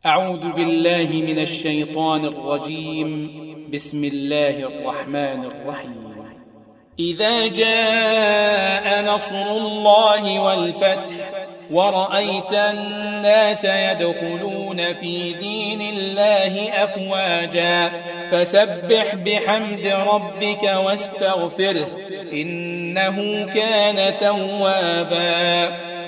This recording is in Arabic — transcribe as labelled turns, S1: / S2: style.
S1: أعوذ بالله من الشيطان الرجيم. بسم الله الرحمن الرحيم. إذا جاء نصر الله والفتح ورأيت الناس يدخلون في دين الله أفواجا فسبح بحمد ربك واستغفره إنه كان توابا.